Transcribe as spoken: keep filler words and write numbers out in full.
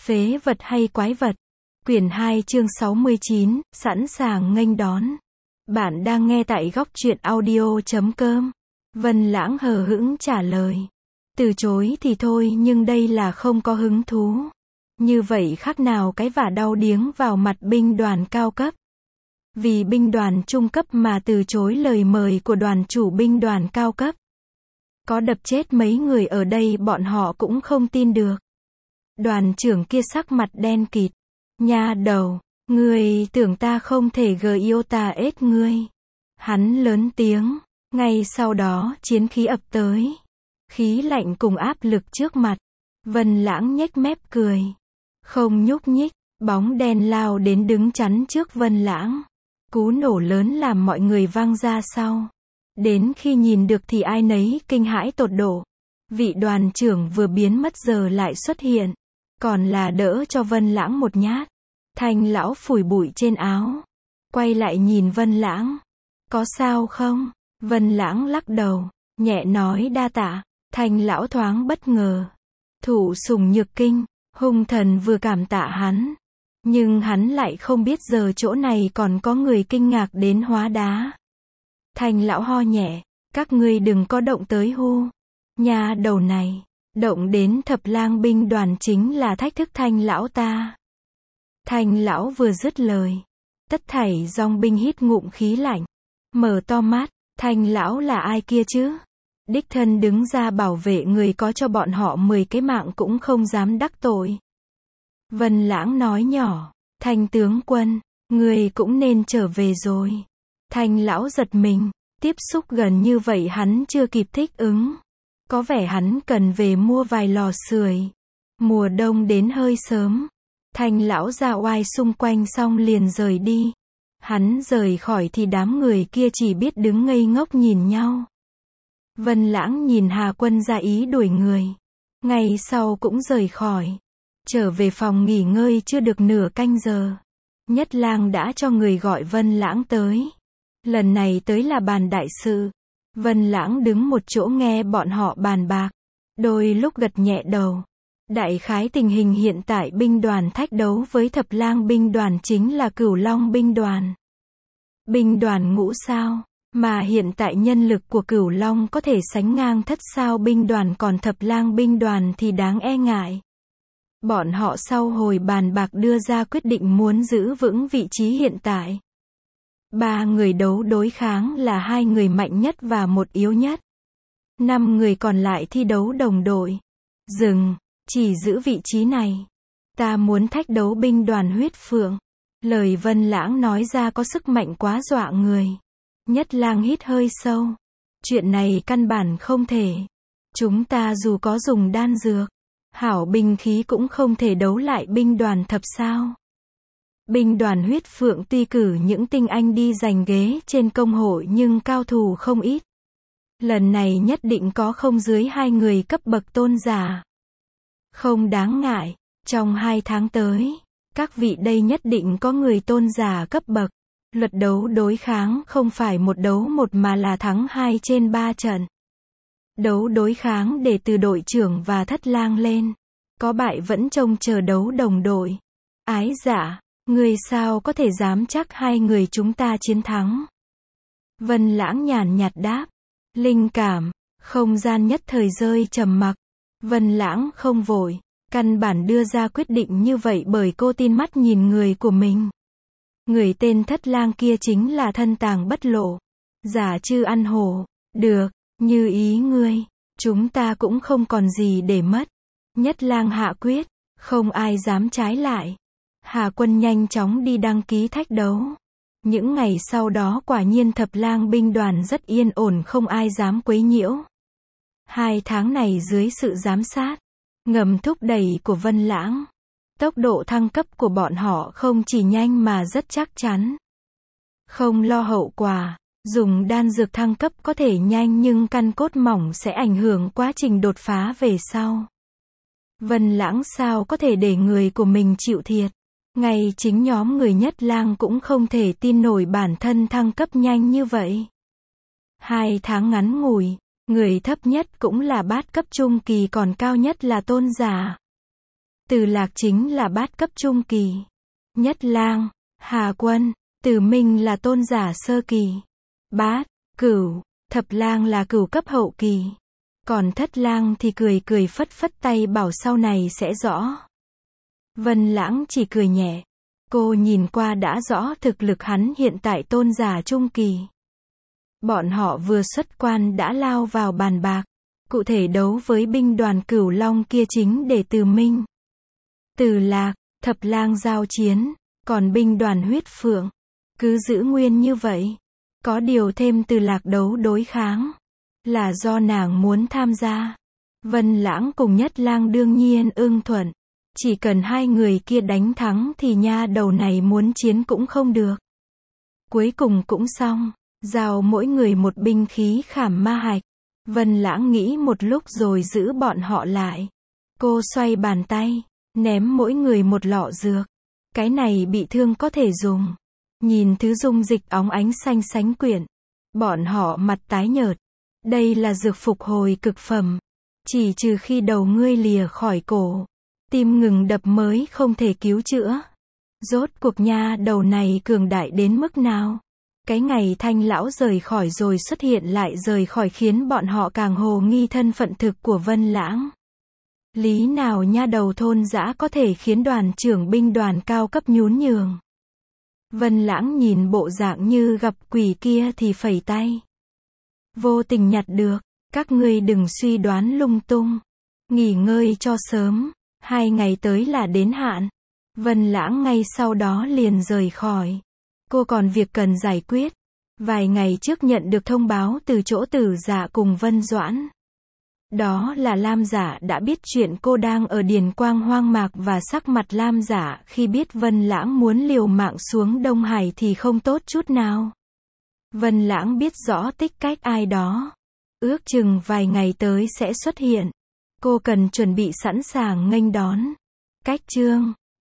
Phế vật hay quái vật? Quyển hai chương sáu mươi chín, sẵn sàng nghênh đón. Bạn đang nghe tại góc truyện audio chấm com. Vân Lãng hờ hững trả lời. Từ chối thì thôi nhưng đây là không có hứng thú. Như vậy khác nào cái vả đau điếng vào mặt binh đoàn cao cấp. Vì binh đoàn trung cấp mà từ chối lời mời của đoàn chủ binh đoàn cao cấp. Có đập chết mấy người ở đây bọn họ cũng không tin được. Đoàn trưởng kia sắc mặt đen kịt. Nha đầu, ngươi tưởng ta không thể gờ yêu ta ết ngươi. Hắn lớn tiếng. Ngay sau đó chiến khí ập tới. Khí lạnh cùng áp lực trước mặt. Vân Lãng nhếch mép cười. Không nhúc nhích, bóng đen lao đến đứng chắn trước Vân Lãng. Cú nổ lớn làm mọi người văng ra sau. Đến khi nhìn được thì ai nấy kinh hãi tột độ. Vị đoàn trưởng vừa biến mất giờ lại xuất hiện. Còn là đỡ cho Vân Lãng một nhát. Thanh lão phủi bụi trên áo. Quay lại nhìn Vân Lãng. Có sao không? Vân Lãng lắc đầu. Nhẹ nói đa tạ. Thanh lão thoáng bất ngờ. Thủ sùng nhược kinh. Hung thần vừa cảm tạ hắn. Nhưng hắn lại không biết giờ chỗ này còn có người kinh ngạc đến hóa đá. Thanh lão ho nhẹ. Các ngươi đừng có động tới hu. Nhà đầu này. Động đến thập lang binh đoàn chính là thách thức Thanh lão ta. Thanh lão vừa dứt lời. Tất thảy dòng binh hít ngụm khí lạnh. Mở to mắt. Thanh lão là ai kia chứ? Đích thân đứng ra bảo vệ người có cho bọn họ mười cái mạng cũng không dám đắc tội. Vân Lãng nói nhỏ. Thanh tướng quân. Người cũng nên trở về rồi. Thanh lão giật mình. Tiếp xúc gần như vậy hắn chưa kịp thích ứng. Có vẻ hắn cần về mua vài lò sưởi. Mùa đông đến hơi sớm. Thanh lão ra oai xung quanh xong liền rời đi. Hắn rời khỏi thì đám người kia chỉ biết đứng ngây ngốc nhìn nhau. Vân Lãng nhìn Hà Quân ra ý đuổi người. Ngày sau cũng rời khỏi. Trở về phòng nghỉ ngơi chưa được nửa canh giờ. Nhất Lang đã cho người gọi Vân Lãng tới. Lần này tới là bàn đại sự. Vân Lãng đứng một chỗ nghe bọn họ bàn bạc. Đôi lúc gật nhẹ đầu. Đại khái tình hình hiện tại binh đoàn thách đấu với thập lang binh đoàn chính là Cửu Long binh đoàn. Binh đoàn ngũ sao, mà hiện tại nhân lực của Cửu Long có thể sánh ngang thất sao binh đoàn còn thập lang binh đoàn thì đáng e ngại. Bọn họ sau hồi bàn bạc đưa ra quyết định muốn giữ vững vị trí hiện tại. Ba người đấu đối kháng là hai người mạnh nhất và một yếu nhất. Năm người còn lại thi đấu đồng đội. Dừng, chỉ giữ vị trí này. Ta muốn thách đấu binh đoàn huyết phượng. Lời Vân Lãng nói ra có sức mạnh quá dọa người. Nhất Lang hít hơi sâu. Chuyện này căn bản không thể. Chúng ta dù có dùng đan dược, hảo binh khí cũng không thể đấu lại binh đoàn thập sao. Binh đoàn huyết phượng tuy cử những tinh anh đi giành ghế trên công hội nhưng cao thủ không ít. Lần này nhất định có không dưới hai người cấp bậc tôn giả. Không đáng ngại, trong hai tháng tới, các vị đây nhất định có người tôn giả cấp bậc. Luật đấu đối kháng không phải một đấu một mà là thắng hai trên ba trận. Đấu đối kháng để từ đội trưởng và thất lang lên. Có bại vẫn trông chờ đấu đồng đội. Ái dạ, người sao có thể dám chắc hai người chúng ta chiến thắng? Vân Lãng nhàn nhạt đáp. Linh cảm, không gian nhất thời rơi trầm mặc. Vân Lãng không vội, căn bản đưa ra quyết định như vậy bởi cô tin mắt nhìn người của mình. Người tên thất lang kia chính là thân tàng bất lộ. Giả chư ăn hổ. Được, như ý ngươi. Chúng ta cũng không còn gì để mất. Nhất Lang hạ quyết, không ai dám trái lại. Hà Quân nhanh chóng đi đăng ký thách đấu. Những ngày sau đó quả nhiên thập lang binh đoàn rất yên ổn không ai dám quấy nhiễu. Hai tháng này dưới sự giám sát, ngầm thúc đẩy của Vân Lãng, tốc độ thăng cấp của bọn họ không chỉ nhanh mà rất chắc chắn. Không lo hậu quả, dùng đan dược thăng cấp có thể nhanh nhưng căn cốt mỏng sẽ ảnh hưởng quá trình đột phá về sau. Vân Lãng sao có thể để người của mình chịu thiệt. Ngay chính nhóm người Nhất Lang cũng không thể tin nổi bản thân thăng cấp nhanh như vậy. Hai tháng ngắn ngủi, người thấp nhất cũng là bát cấp trung kỳ còn cao nhất là tôn giả. Từ Lạc chính là bát cấp trung kỳ. Nhất lang, Hà Quân, Từ Minh là tôn giả sơ kỳ. Bát, Cửu, Thập lang là cửu cấp hậu kỳ. Còn Thất lang thì cười cười phất phất tay bảo sau này sẽ rõ. Vân Lãng chỉ cười nhẹ. Cô nhìn qua đã rõ thực lực hắn hiện tại tôn giả trung kỳ. Bọn họ vừa xuất quan đã lao vào bàn bạc. Cụ thể đấu với binh đoàn Cửu Long kia chính để Từ Minh, Từ Lạc, Thập lang giao chiến. Còn binh đoàn Huyết Phượng cứ giữ nguyên như vậy. Có điều thêm Từ Lạc đấu đối kháng. Là do nàng muốn tham gia. Vân Lãng cùng Nhất lang đương nhiên ưng thuận. Chỉ cần hai người kia đánh thắng thì nha đầu này muốn chiến cũng không được. Cuối cùng cũng xong. Giao mỗi người một binh khí khảm ma hạch. Vân Lãng nghĩ một lúc rồi giữ bọn họ lại. Cô xoay bàn tay. Ném mỗi người một lọ dược. Cái này bị thương có thể dùng. Nhìn thứ dung dịch óng ánh xanh sánh quyện. Bọn họ mặt tái nhợt. Đây là dược phục hồi cực phẩm. Chỉ trừ khi đầu ngươi lìa khỏi cổ. Tim ngừng đập mới không thể cứu chữa. Rốt cuộc nha đầu này cường đại đến mức nào? Cái ngày Thanh lão rời khỏi rồi xuất hiện lại rời khỏi khiến bọn họ càng hồ nghi thân phận thực của Vân Lãng. Lý nào nha đầu thôn dã có thể khiến đoàn trưởng binh đoàn cao cấp nhún nhường. Vân Lãng nhìn bộ dạng như gặp quỷ kia thì phẩy tay. Vô tình nhặt được, các ngươi đừng suy đoán lung tung. Nghỉ ngơi cho sớm, hai ngày tới là đến hạn. Vân Lãng ngay sau đó liền rời khỏi. Cô còn việc cần giải quyết. Vài ngày trước nhận được thông báo từ chỗ Tử Dạ cùng Vân Doãn. Đó là Lam Giả đã biết chuyện cô đang ở Điền Quang hoang mạc và sắc mặt Lam Giả khi biết Vân Lãng muốn liều mạng xuống Đông Hải thì không tốt chút nào. Vân Lãng biết rõ tích cách ai đó. Ước chừng vài ngày tới sẽ xuất hiện. Cô cần chuẩn bị sẵn sàng nghênh đón. Cách chương